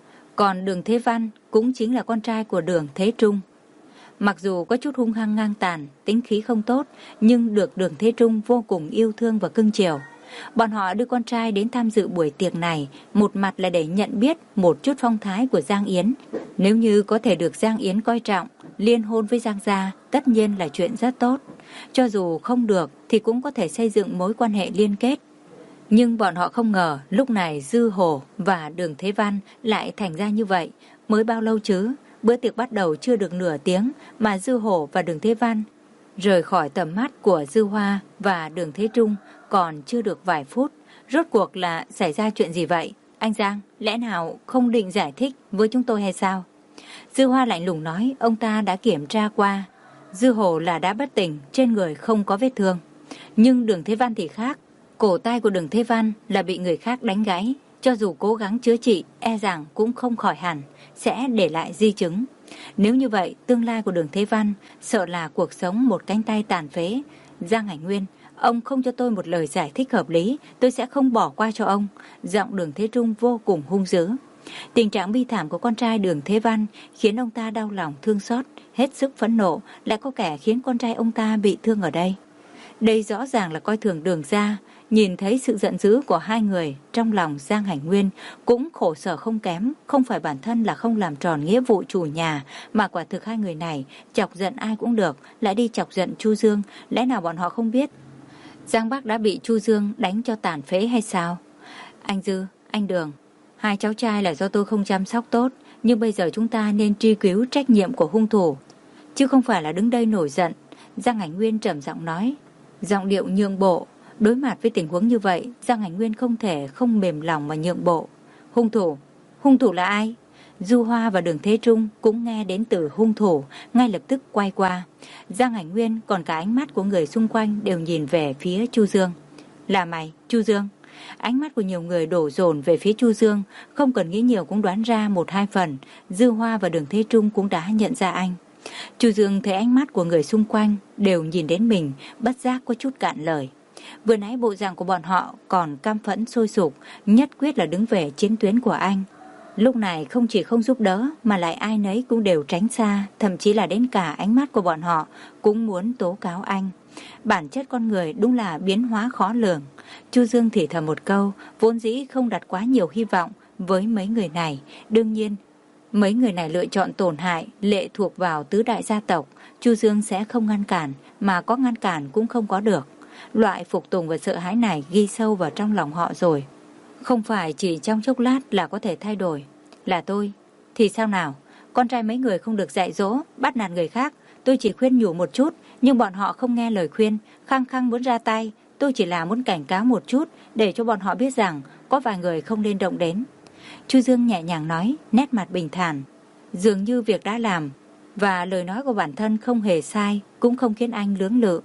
Còn Đường Thế Văn cũng chính là con trai của Đường Thế Trung. Mặc dù có chút hung hăng ngang tàn, tính khí không tốt, nhưng được Đường Thế Trung vô cùng yêu thương và cưng chiều. Bọn họ đưa con trai đến tham dự buổi tiệc này, một mặt là để nhận biết một chút phong thái của Giang Yến. Nếu như có thể được Giang Yến coi trọng, liên hôn với Giang gia, tất nhiên là chuyện rất tốt. Cho dù không được thì cũng có thể xây dựng mối quan hệ liên kết. Nhưng bọn họ không ngờ lúc này Dư Hổ và Đường Thế Văn lại thành ra như vậy. Mới bao lâu chứ? Bữa tiệc bắt đầu chưa được nửa tiếng mà Dư Hổ và Đường Thế Văn rời khỏi tầm mắt của Dư Hoa và Đường Thế Trung còn chưa được vài phút. Rốt cuộc là xảy ra chuyện gì vậy? Anh Giang, lẽ nào không định giải thích với chúng tôi hay sao? Dư Hoa lạnh lùng nói, ông ta đã kiểm tra qua. Dư Hổ là đã bất tỉnh, trên người không có vết thương. Nhưng Đường Thế Văn thì khác. Cổ tay của Đường Thế Văn là bị người khác đánh gãy. Cho dù cố gắng chữa trị, e rằng cũng không khỏi hẳn, sẽ để lại di chứng. Nếu như vậy, tương lai của Đường Thế Văn sợ là cuộc sống một cánh tay tàn phế. Giang Hành Nguyên, ông không cho tôi một lời giải thích hợp lý, tôi sẽ không bỏ qua cho ông. Giọng Đường Thế Trung vô cùng hung dữ. Tình trạng bi thảm của con trai Đường Thế Văn khiến ông ta đau lòng thương xót, hết sức phẫn nộ, lại có kẻ khiến con trai ông ta bị thương ở đây. Đây rõ ràng là coi thường Đường gia. Nhìn thấy sự giận dữ của hai người, trong lòng Giang Hành Nguyên cũng khổ sở không kém, không phải bản thân là không làm tròn nghĩa vụ chủ nhà, mà quả thực hai người này chọc giận ai cũng được, lại đi chọc giận Chu Dương, lẽ nào bọn họ không biết Giang Bắc đã bị Chu Dương đánh cho tàn phế hay sao? Anh Dư, anh Đường, hai cháu trai là do tôi không chăm sóc tốt, nhưng bây giờ chúng ta nên truy cứu trách nhiệm của hung thủ, chứ không phải là đứng đây nổi giận. Giang Hành Nguyên trầm giọng nói, giọng điệu nhượng bộ. Đối mặt với tình huống như vậy, Giang Hành Nguyên không thể không mềm lòng mà nhượng bộ. Hung thủ? Hung thủ là ai? Dư Hoa và Đường Thế Trung cũng nghe đến từ hung thủ, ngay lập tức quay qua. Giang Hành Nguyên còn cả ánh mắt của người xung quanh đều nhìn về phía Chu Dương. Là mày, Chu Dương? Ánh mắt của nhiều người đổ dồn về phía Chu Dương, không cần nghĩ nhiều cũng đoán ra một hai phần. Dư Hoa và Đường Thế Trung cũng đã nhận ra anh. Chu Dương thấy ánh mắt của người xung quanh đều nhìn đến mình, bất giác có chút cạn lời. Vừa nãy bộ dạng của bọn họ còn căm phẫn sôi sục, nhất quyết là đứng về chiến tuyến của anh. Lúc này không chỉ không giúp đỡ mà lại ai nấy cũng đều tránh xa, thậm chí là đến cả ánh mắt của bọn họ cũng muốn tố cáo anh. Bản chất con người đúng là biến hóa khó lường. Chu Dương thì thầm một câu, vốn dĩ không đặt quá nhiều hy vọng với mấy người này. Đương nhiên, mấy người này lựa chọn tổn hại, lệ thuộc vào tứ đại gia tộc, Chu Dương sẽ không ngăn cản, mà có ngăn cản cũng không có được. Loại phục tùng và sợ hãi này ghi sâu vào trong lòng họ rồi. Không phải chỉ trong chốc lát là có thể thay đổi. Là tôi, thì sao nào? Con trai mấy người không được dạy dỗ, bắt nạt người khác. Tôi chỉ khuyên nhủ một chút, nhưng bọn họ không nghe lời khuyên, khăng khăng muốn ra tay. Tôi chỉ là muốn cảnh cáo một chút, để cho bọn họ biết rằng có vài người không nên động đến. Chu Dương nhẹ nhàng nói, nét mặt bình thản. Dường như việc đã làm và lời nói của bản thân không hề sai, cũng không khiến anh lưỡng lự.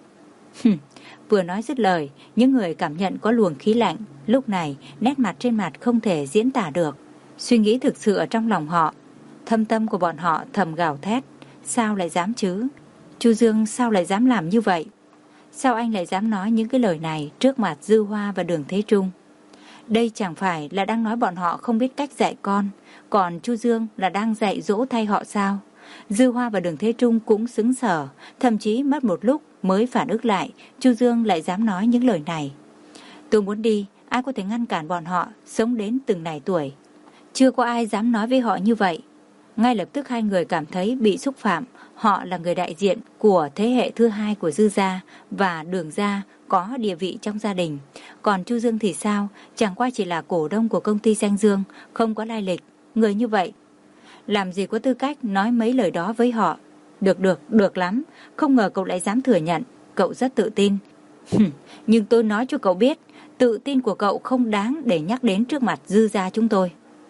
Vừa nói dứt lời, những người cảm nhận có luồng khí lạnh. Lúc này, nét mặt trên mặt không thể diễn tả được. Suy nghĩ thực sự ở trong lòng họ. Thâm tâm của bọn họ thầm gào thét. Sao lại dám chứ? Chu Dương sao lại dám làm như vậy? Sao anh lại dám nói những cái lời này trước mặt Dư Hoa và Đường Thế Trung? Đây chẳng phải là đang nói bọn họ không biết cách dạy con, còn Chu Dương là đang dạy dỗ thay họ sao? Dư Hoa và Đường Thế Trung cũng sững sờ, thậm chí mất một lúc mới phản ứng lại Chu Dương lại dám nói những lời này. Tôi muốn đi, ai có thể ngăn cản bọn họ sống đến từng này tuổi. Chưa có ai dám nói với họ như vậy. Ngay lập tức hai người cảm thấy bị xúc phạm. Họ là người đại diện của thế hệ thứ hai của Dư gia và Đường gia, có địa vị trong gia đình. Còn Chu Dương thì sao? Chẳng qua chỉ là cổ đông của công ty Danh Dương, không có lai lịch. Người như vậy làm gì có tư cách nói mấy lời đó với họ. Được được, được lắm. Không ngờ cậu lại dám thừa nhận. Cậu rất tự tin. Nhưng tôi nói cho cậu biết, tự tin của cậu không đáng để nhắc đến trước mặt Dư gia chúng tôi.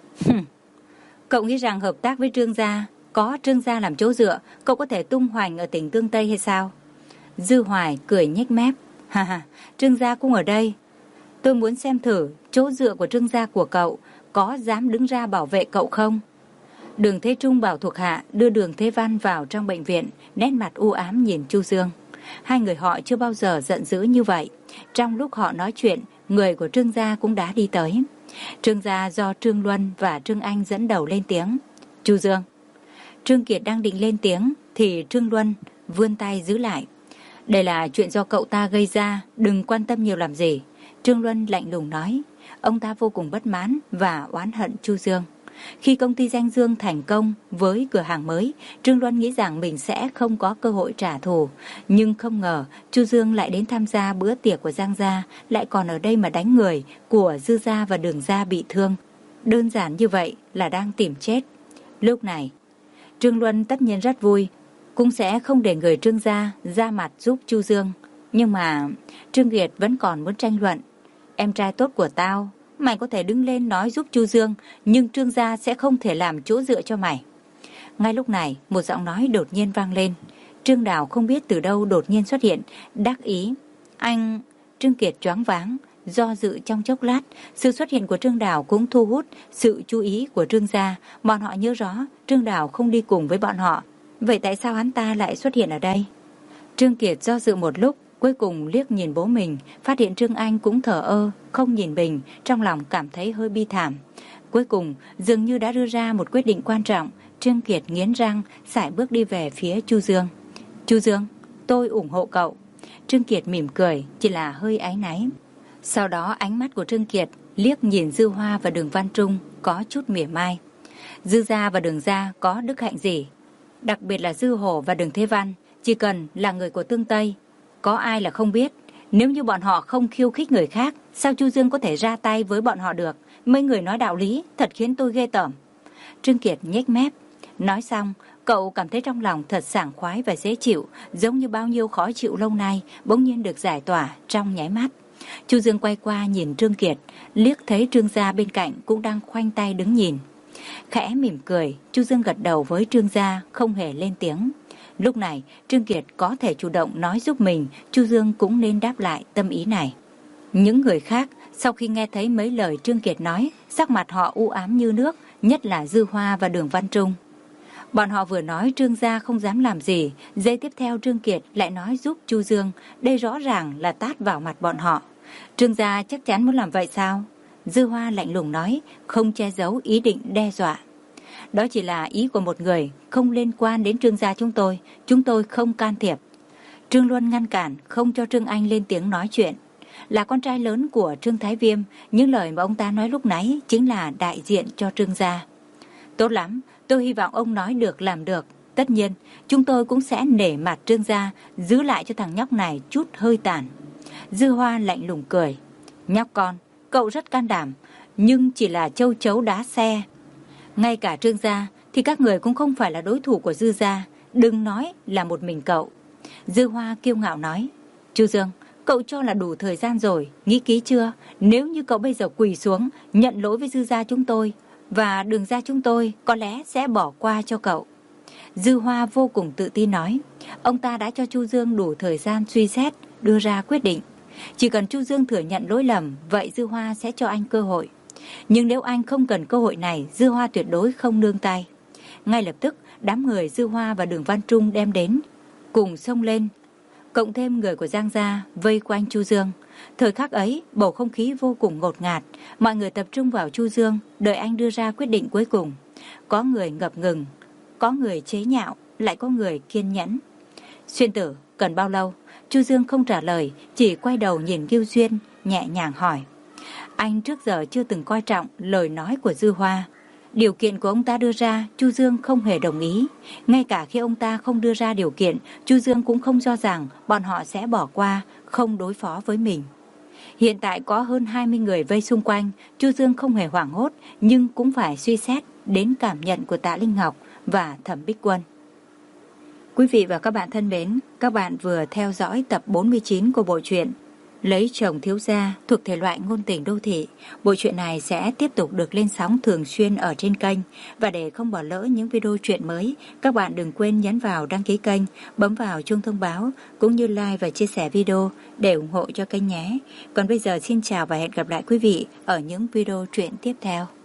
Cậu nghĩ rằng hợp tác với Trương gia, có Trương gia làm chỗ dựa, cậu có thể tung hoành ở tỉnh Tương Tây hay sao? Dư Hoài cười nhếch mép. Ha ha, Trương gia cũng ở đây. Tôi muốn xem thử chỗ dựa của Trương gia của cậu có dám đứng ra bảo vệ cậu không? Đường Thế Trung bảo thuộc hạ đưa Đường Thế Văn vào trong bệnh viện, nét mặt u ám nhìn Chu Dương. Hai người họ chưa bao giờ giận dữ như vậy. Trong lúc họ nói chuyện, người của Trương gia cũng đã đi tới. Trương gia do Trương Luân và Trương Anh dẫn đầu lên tiếng. Chu Dương. Trương Kiệt đang định lên tiếng thì Trương Luân vươn tay giữ lại. Đây là chuyện do cậu ta gây ra, đừng quan tâm nhiều làm gì. Trương Luân lạnh lùng nói. Ông ta vô cùng bất mãn và oán hận Chu Dương. Khi công ty Danh Dương thành công với cửa hàng mới, Trương Luân nghĩ rằng mình sẽ không có cơ hội trả thù. Nhưng không ngờ Chu Dương lại đến tham gia bữa tiệc của Giang gia, lại còn ở đây mà đánh người của Dư gia và Đường gia bị thương. Đơn giản như vậy là đang tìm chết. Lúc này, Trương Luân tất nhiên rất vui, cũng sẽ không để người Trương gia ra mặt giúp Chu Dương. Nhưng mà Trương Kiệt vẫn còn muốn tranh luận. Em trai tốt của tao, mày có thể đứng lên nói giúp Chu Dương, nhưng Trương gia sẽ không thể làm chỗ dựa cho mày. Ngay lúc này, một giọng nói đột nhiên vang lên. Trương Đào không biết từ đâu đột nhiên xuất hiện, đắc ý. Anh... Trương Kiệt choáng váng, do dự trong chốc lát. Sự xuất hiện của Trương Đào cũng thu hút sự chú ý của Trương gia. Bọn họ nhớ rõ Trương Đào không đi cùng với bọn họ. Vậy tại sao hắn ta lại xuất hiện ở đây? Trương Kiệt do dự một lúc, cuối cùng liếc nhìn bố mình, phát hiện Trương Anh cũng thờ ơ, không nhìn mình, trong lòng cảm thấy hơi bi thảm. Cuối cùng, dường như đã đưa ra một quyết định quan trọng. Trương Kiệt nghiến răng, sải bước đi về phía Chu Dương. Chu Dương, tôi ủng hộ cậu. Trương Kiệt mỉm cười, chỉ là hơi áy náy. Sau đó ánh mắt của Trương Kiệt liếc nhìn Dư Hoa và Đường Văn Trung, có chút mỉa mai. Dư gia và Đường gia có đức hạnh gì? Đặc biệt là Dư Hổ và Đường Thế Văn, chỉ cần là người của Tương Tây, có ai là không biết. Nếu như bọn họ không khiêu khích người khác, sao Chu Dương có thể ra tay với bọn họ được? Mấy người nói đạo lý, thật khiến tôi ghê tởm. Trương Kiệt nhếch mép. Nói xong, cậu cảm thấy trong lòng thật sảng khoái và dễ chịu, giống như bao nhiêu khó chịu lâu nay bỗng nhiên được giải tỏa trong nháy mắt. Chu Dương quay qua nhìn Trương Kiệt, liếc thấy Trương gia bên cạnh cũng đang khoanh tay đứng nhìn. Khẽ mỉm cười, Chu Dương gật đầu với Trương gia, không hề lên tiếng. Lúc này, Trương Kiệt có thể chủ động nói giúp mình, Chu Dương cũng nên đáp lại tâm ý này. Những người khác, sau khi nghe thấy mấy lời Trương Kiệt nói, sắc mặt họ u ám như nước, nhất là Dư Hoa và Đường Văn Trung. Bọn họ vừa nói Trương gia không dám làm gì, giây tiếp theo Trương Kiệt lại nói giúp Chu Dương, đây rõ ràng là tát vào mặt bọn họ. Trương gia chắc chắn muốn làm vậy sao? Dư Hoa lạnh lùng nói, không che giấu ý định đe dọa. Đó chỉ là ý của một người, không liên quan đến Trương gia chúng tôi, chúng tôi không can thiệp. Trương Luân ngăn cản, không cho Trương Anh lên tiếng nói chuyện. Là con trai lớn của Trương Thái Viêm, những lời mà ông ta nói lúc nãy chính là đại diện cho Trương gia. Tốt lắm, tôi hy vọng ông nói được làm được. Tất nhiên, chúng tôi cũng sẽ nể mặt Trương gia, giữ lại cho thằng nhóc này chút hơi tàn. Dư Hoa lạnh lùng cười. Nhóc con, cậu rất can đảm, nhưng chỉ là châu chấu đá xe. Ngay cả Trương gia thì các người cũng không phải là đối thủ của Dư gia, đừng nói là một mình cậu. Dư Hoa kiêu ngạo nói. Chu Dương, cậu cho là đủ thời gian rồi, nghĩ kỹ chưa? Nếu như cậu bây giờ quỳ xuống, nhận lỗi với Dư gia chúng tôi, và Đường gia chúng tôi có lẽ sẽ bỏ qua cho cậu. Dư Hoa vô cùng tự tin nói. Ông ta đã cho Chu Dương đủ thời gian suy xét, đưa ra quyết định. Chỉ cần Chu Dương thừa nhận lỗi lầm, vậy Dư Hoa sẽ cho anh cơ hội. Nhưng nếu anh không cần cơ hội này, Dư Hoa tuyệt đối không nương tay. Ngay lập tức, đám người Dư Hoa và Đường Văn Trung đem đến, cùng xông lên. Cộng thêm người của Giang gia vây quanh Chu Dương. Thời khắc ấy, bầu không khí vô cùng ngột ngạt. Mọi người tập trung vào Chu Dương, đợi anh đưa ra quyết định cuối cùng. Có người ngập ngừng, có người chế nhạo, lại có người kiên nhẫn. Xuyên Tử, cần bao lâu? Chu Dương không trả lời, chỉ quay đầu nhìn Kiêu Duyên, nhẹ nhàng hỏi. Anh trước giờ chưa từng coi trọng lời nói của Dư Hoa. Điều kiện của ông ta đưa ra, Chu Dương không hề đồng ý. Ngay cả khi ông ta không đưa ra điều kiện, Chu Dương cũng không cho rằng bọn họ sẽ bỏ qua, không đối phó với mình. Hiện tại có hơn hai mươi người vây xung quanh, Chu Dương không hề hoảng hốt, nhưng cũng phải suy xét đến cảm nhận của Tạ Linh Ngọc và Thẩm Bích Quân. Quý vị và các bạn thân mến, các bạn vừa theo dõi tập bốn mươi chín của bộ truyện Lấy chồng thiếu gia thuộc thể loại ngôn tình đô thị. Bộ truyện này sẽ tiếp tục được lên sóng thường xuyên ở trên kênh. Và để không bỏ lỡ những video truyện mới, các bạn đừng quên nhấn vào đăng ký kênh, bấm vào chuông thông báo, cũng như like và chia sẻ video để ủng hộ cho kênh nhé. Còn bây giờ xin chào và hẹn gặp lại quý vị ở những video truyện tiếp theo.